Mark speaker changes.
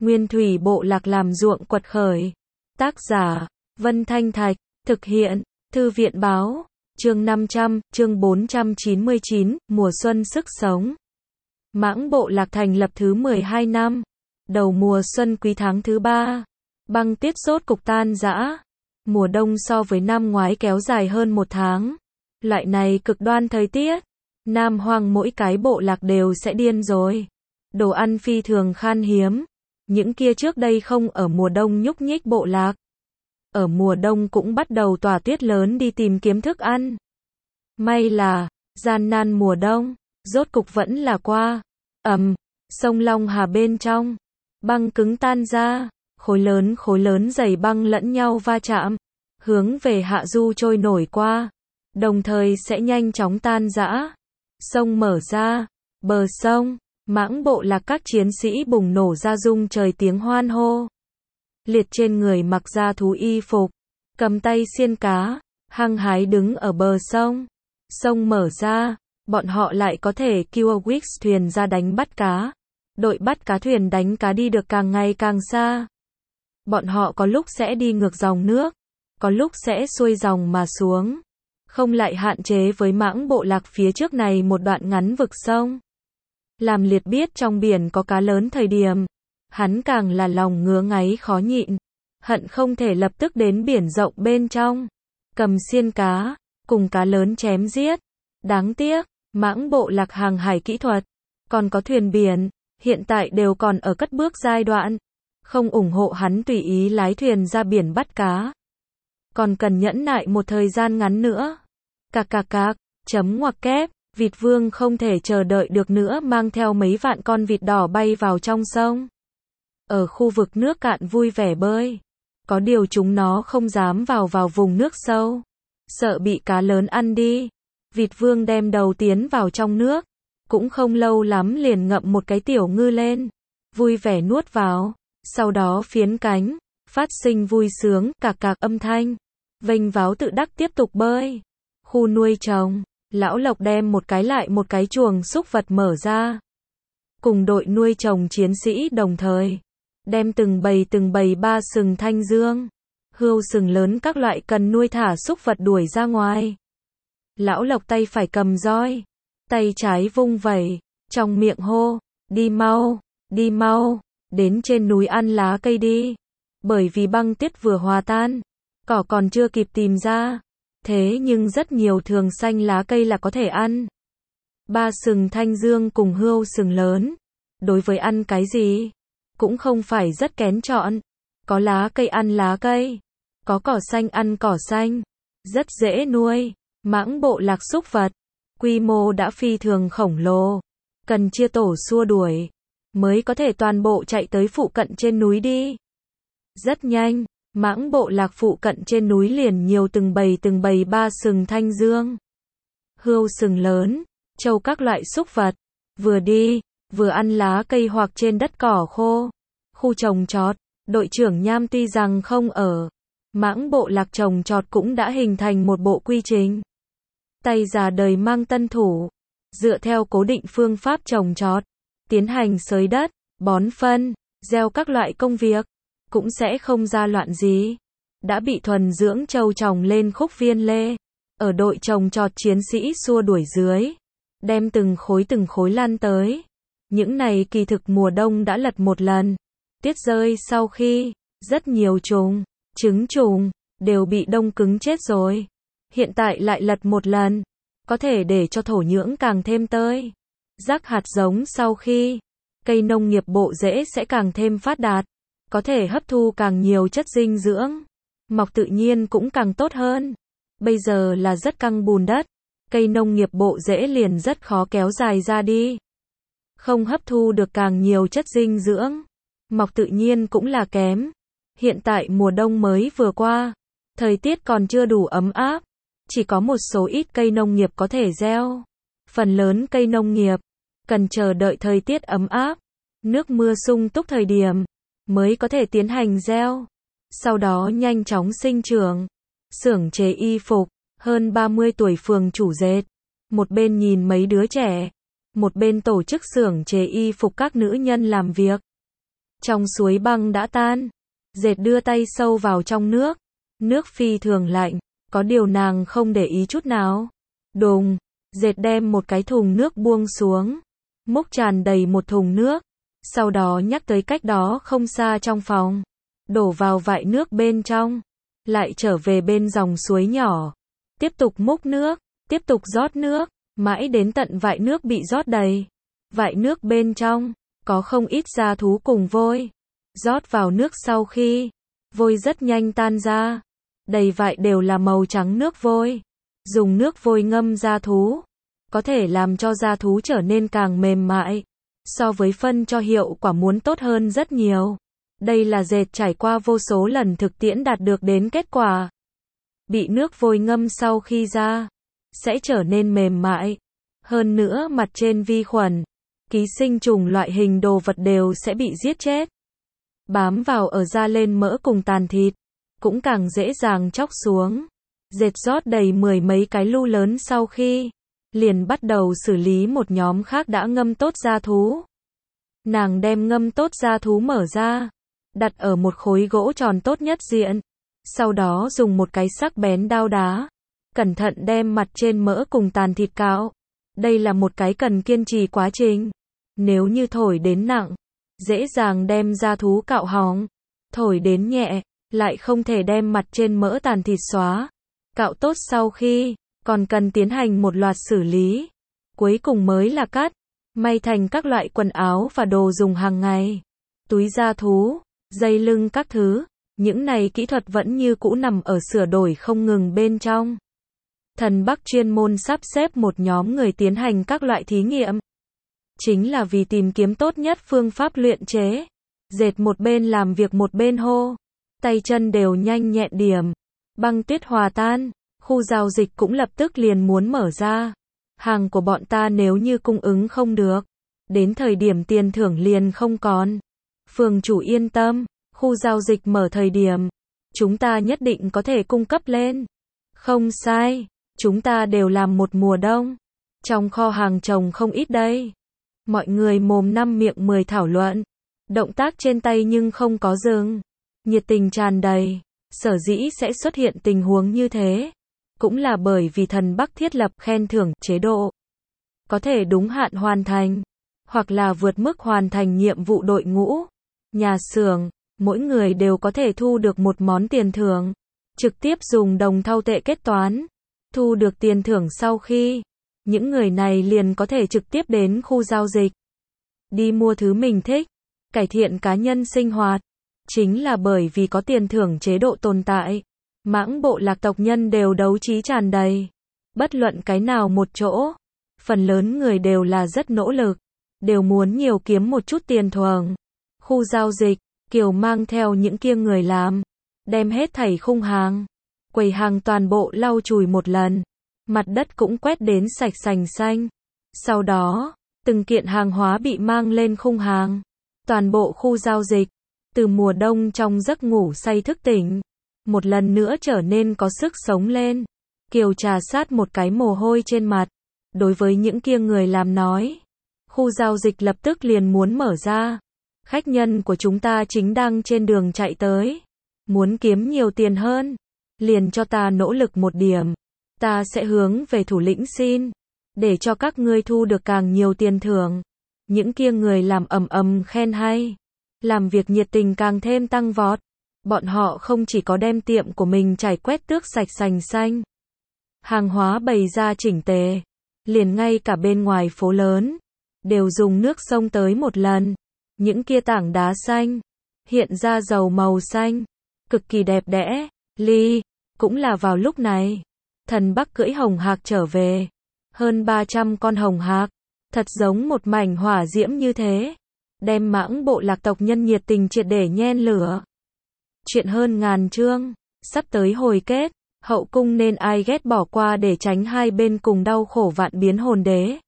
Speaker 1: Nguyên thủy bộ lạc làm ruộng quật khởi. Tác giả, Vân Thanh Thạch, thực hiện, Thư viện Báo, chương 500, chương 499, mùa xuân sức sống. Mãng bộ lạc thành lập thứ 12 năm. Đầu mùa xuân quý tháng thứ 3. Băng tuyết rốt cục tan rã. Mùa đông so với năm ngoái kéo dài hơn một tháng. Loại này cực đoan thời tiết, Nam Hoang mỗi cái bộ lạc đều sẽ điên rồi. Đồ ăn phi thường khan hiếm. Những kia trước đây không ở mùa đông nhúc nhích bộ lạc, ở mùa đông cũng bắt đầu tỏa tuyết lớn đi tìm kiếm thức ăn. May là, gian nan mùa đông, rốt cục vẫn là qua. Sông Long Hà bên trong, băng cứng tan ra, khối lớn dày băng lẫn nhau va chạm, hướng về hạ du trôi nổi qua, đồng thời sẽ nhanh chóng tan rã. Sông mở ra, bờ sông, Mãng bộ lạc các chiến sĩ bùng nổ ra rung trời tiếng hoan hô. Liệt trên người mặc da thú y phục, cầm tay xiên cá, hăng hái đứng ở bờ sông. Sông mở ra, bọn họ lại có thể kêu Wix thuyền ra đánh bắt cá. Đội bắt cá thuyền đánh cá đi được càng ngày càng xa. Bọn họ có lúc sẽ đi ngược dòng nước, có lúc sẽ xuôi dòng mà xuống, không lại hạn chế với Mãng bộ lạc phía trước này một đoạn ngắn vực sông. Làm Liệt biết trong biển có cá lớn thời điểm, hắn càng là lòng ngứa ngáy khó nhịn, hận không thể lập tức đến biển rộng bên trong, cầm xiên cá, cùng cá lớn chém giết. Đáng tiếc, Mãng bộ lạc hàng hải kỹ thuật, còn có thuyền biển, hiện tại đều còn ở cất bước giai đoạn, không ủng hộ hắn tùy ý lái thuyền ra biển bắt cá. Còn cần nhẫn nại một thời gian ngắn nữa. Cạc cạc cạc, chấm ngoặc kép. Vịt vương không thể chờ đợi được nữa mang theo mấy vạn con vịt đỏ bay vào trong sông. Ở khu vực nước cạn vui vẻ bơi. Có điều chúng nó không dám vào vùng nước sâu, sợ bị cá lớn ăn đi. Vịt vương đem đầu tiến vào trong nước, cũng không lâu lắm liền ngậm một cái tiểu ngư lên, vui vẻ nuốt vào, sau đó phiến cánh, phát sinh vui sướng cạc cạc âm thanh, vênh váo tự đắc tiếp tục bơi. Khu nuôi trồng, Lão Lộc đem một cái chuồng súc vật mở ra. Cùng đội nuôi trồng chiến sĩ đồng thời, đem từng bầy ba sừng thanh dương, hươu sừng lớn các loại cần nuôi thả súc vật đuổi ra ngoài. Lão Lộc tay phải cầm roi, tay trái vung vẩy, trong miệng hô, đi mau, đến trên núi ăn lá cây đi. Bởi vì băng tuyết vừa hòa tan, cỏ còn chưa kịp tìm ra. Thế nhưng rất nhiều thường xanh lá cây là có thể ăn. Ba sừng thanh dương cùng hươu sừng lớn, đối với ăn cái gì, cũng không phải rất kén chọn. Có lá cây ăn lá cây, có cỏ xanh ăn cỏ xanh, rất dễ nuôi. Mãng bộ lạc súc vật, quy mô đã phi thường khổng lồ, cần chia tổ xua đuổi, mới có thể toàn bộ chạy tới phụ cận trên núi đi. Rất nhanh. Mãng bộ lạc phụ cận trên núi liền nhiều từng bầy ba sừng thanh dương, hươu sừng lớn, trâu các loại súc vật, vừa đi, vừa ăn lá cây hoặc trên đất cỏ khô. Khu trồng trọt, đội trưởng Nham tuy rằng không ở, Mãng bộ lạc trồng trọt cũng đã hình thành một bộ quy trình. Tay già đời mang tân thủ, dựa theo cố định phương pháp trồng trọt, tiến hành xới đất, bón phân, gieo các loại công việc. Cũng sẽ không ra loạn gì. Đã bị thuần dưỡng trâu trồng lên khúc viên lê. Ở đội trồng trọt chiến sĩ xua đuổi dưới, đem từng khối lăn tới. Những này kỳ thực mùa đông đã lật một lần. Tuyết rơi sau khi, rất nhiều trùng, trứng trùng, đều bị đông cứng chết rồi. Hiện tại lại lật một lần, có thể để cho thổ nhưỡng càng thêm tơi. Rắc hạt giống sau khi, cây nông nghiệp bộ rễ sẽ càng thêm phát đạt. Có thể hấp thu càng nhiều chất dinh dưỡng, mọc tự nhiên cũng càng tốt hơn. Bây giờ là rất căng bùn đất, cây nông nghiệp bộ rễ liền rất khó kéo dài ra đi. Không hấp thu được càng nhiều chất dinh dưỡng, mọc tự nhiên cũng là kém. Hiện tại mùa đông mới vừa qua, thời tiết còn chưa đủ ấm áp, chỉ có một số ít cây nông nghiệp có thể gieo. Phần lớn cây nông nghiệp cần chờ đợi thời tiết ấm áp, nước mưa sung túc thời điểm mới có thể tiến hành gieo, sau đó nhanh chóng sinh trưởng. Xưởng chế y phục, hơn 30 tuổi phường chủ dệt, một bên nhìn mấy đứa trẻ, một bên tổ chức xưởng chế y phục các nữ nhân làm việc. Trong suối băng đã tan. Dệt đưa tay sâu vào trong nước. Nước phi thường lạnh, có điều nàng không để ý chút nào. Đùng, Dệt đem một cái thùng nước buông xuống. Múc tràn đầy một thùng nước. Sau đó nhắc tới cách đó không xa trong phòng. Đổ vào vại nước bên trong. Lại trở về bên dòng suối nhỏ. Tiếp tục múc nước, tiếp tục rót nước, mãi đến tận vại nước bị rót đầy. Vại nước bên trong, có không ít gia thú cùng vôi. Rót vào nước sau khi, vôi rất nhanh tan ra. Đầy vại đều là màu trắng nước vôi. Dùng nước vôi ngâm gia thú, có thể làm cho gia thú trở nên càng mềm mại. So với phân cho hiệu quả muốn tốt hơn rất nhiều. Đây là Dệt trải qua vô số lần thực tiễn đạt được đến kết quả. Bị nước vôi ngâm sau khi ra, sẽ trở nên mềm mại. Hơn nữa mặt trên vi khuẩn, ký sinh trùng loại hình đồ vật đều sẽ bị giết chết. Bám vào ở da lên mỡ cùng tàn thịt, cũng càng dễ dàng chóc xuống. Dệt rót đầy 10 mấy cái lu lớn sau khi, liền bắt đầu xử lý một nhóm khác đã ngâm tốt gia thú. Nàng đem ngâm tốt gia thú mở ra, đặt ở một khối gỗ tròn tốt nhất diện. Sau đó dùng một cái sắc bén đao đá, cẩn thận đem mặt trên mỡ cùng tàn thịt cạo. Đây là một cái cần kiên trì quá trình. Nếu như thổi đến nặng, dễ dàng đem gia thú cạo hỏng. Thổi đến nhẹ, lại không thể đem mặt trên mỡ tàn thịt xóa. Cạo tốt sau khi, còn cần tiến hành một loạt xử lý. Cuối cùng mới là cắt, may thành các loại quần áo và đồ dùng hàng ngày. Túi gia thú, dây lưng các thứ. Những này kỹ thuật vẫn như cũ nằm ở sửa đổi không ngừng bên trong. Thần Bắc chuyên môn sắp xếp một nhóm người tiến hành các loại thí nghiệm. Chính là vì tìm kiếm tốt nhất phương pháp luyện chế. Dệt một bên làm việc một bên hô. Tay chân đều nhanh nhẹn điểm. Băng tuyết hòa tan. Khu giao dịch cũng lập tức liền muốn mở ra. Hàng của bọn ta nếu như cung ứng không được, đến thời điểm tiền thưởng liền không còn. Phường chủ yên tâm. Khu giao dịch mở thời điểm, chúng ta nhất định có thể cung cấp lên. Không sai, chúng ta đều làm một mùa đông. Trong kho hàng trồng không ít đây. Mọi người mồm năm miệng 10 thảo luận. Động tác trên tay nhưng không có dừng. Nhiệt tình tràn đầy. Sở dĩ sẽ xuất hiện tình huống như thế, cũng là bởi vì Thần Bắc thiết lập khen thưởng chế độ. Có thể đúng hạn hoàn thành, hoặc là vượt mức hoàn thành nhiệm vụ đội ngũ, nhà xưởng. Mỗi người đều có thể thu được một món tiền thưởng. Trực tiếp dùng đồng thau tệ kết toán. Thu được tiền thưởng sau khi, những người này liền có thể trực tiếp đến khu giao dịch. Đi mua thứ mình thích. Cải thiện cá nhân sinh hoạt. Chính là bởi vì có tiền thưởng chế độ tồn tại. Mãng bộ lạc tộc nhân đều đấu trí tràn đầy. Bất luận cái nào một chỗ. Phần lớn người đều là rất nỗ lực. Đều muốn nhiều kiếm một chút tiền thưởng. Khu giao dịch. Kiều mang theo những kia người làm, đem hết thảy khung hàng, quầy hàng toàn bộ lau chùi một lần, mặt đất cũng quét đến sạch sành xanh. Sau đó, từng kiện hàng hóa bị mang lên khung hàng. Toàn bộ khu giao dịch, từ mùa đông trong giấc ngủ say thức tỉnh, một lần nữa trở nên có sức sống lên. Kiều trà sát một cái mồ hôi trên mặt, đối với những kia người làm nói, khu giao dịch lập tức liền muốn mở ra. Khách nhân của chúng ta chính đang trên đường chạy tới. Muốn kiếm nhiều tiền hơn. Liền cho ta nỗ lực một điểm. Ta sẽ hướng về thủ lĩnh xin. Để cho các ngươi thu được càng nhiều tiền thưởng. Những kia người làm ầm ầm khen hay. Làm việc nhiệt tình càng thêm tăng vọt. Bọn họ không chỉ có đem tiệm của mình trải quét tước sạch sành xanh. Hàng hóa bày ra chỉnh tề. Liền ngay cả bên ngoài phố lớn. Đều dùng nước sông tới một lần. Những kia tảng đá xanh, hiện ra dầu màu xanh, cực kỳ đẹp đẽ. Ly, cũng là vào lúc này, Thần Bắc cưỡi hồng hạc trở về. Hơn 300 con hồng hạc, thật giống một mảnh hỏa diễm như thế. Đem mãng bộ lạc tộc nhân nhiệt tình triệt để nhen lửa. Chuyện hơn ngàn chương, sắp tới hồi kết, hậu cung nên ai ghét bỏ qua để tránh hai bên cùng đau khổ vạn biến hồn đế.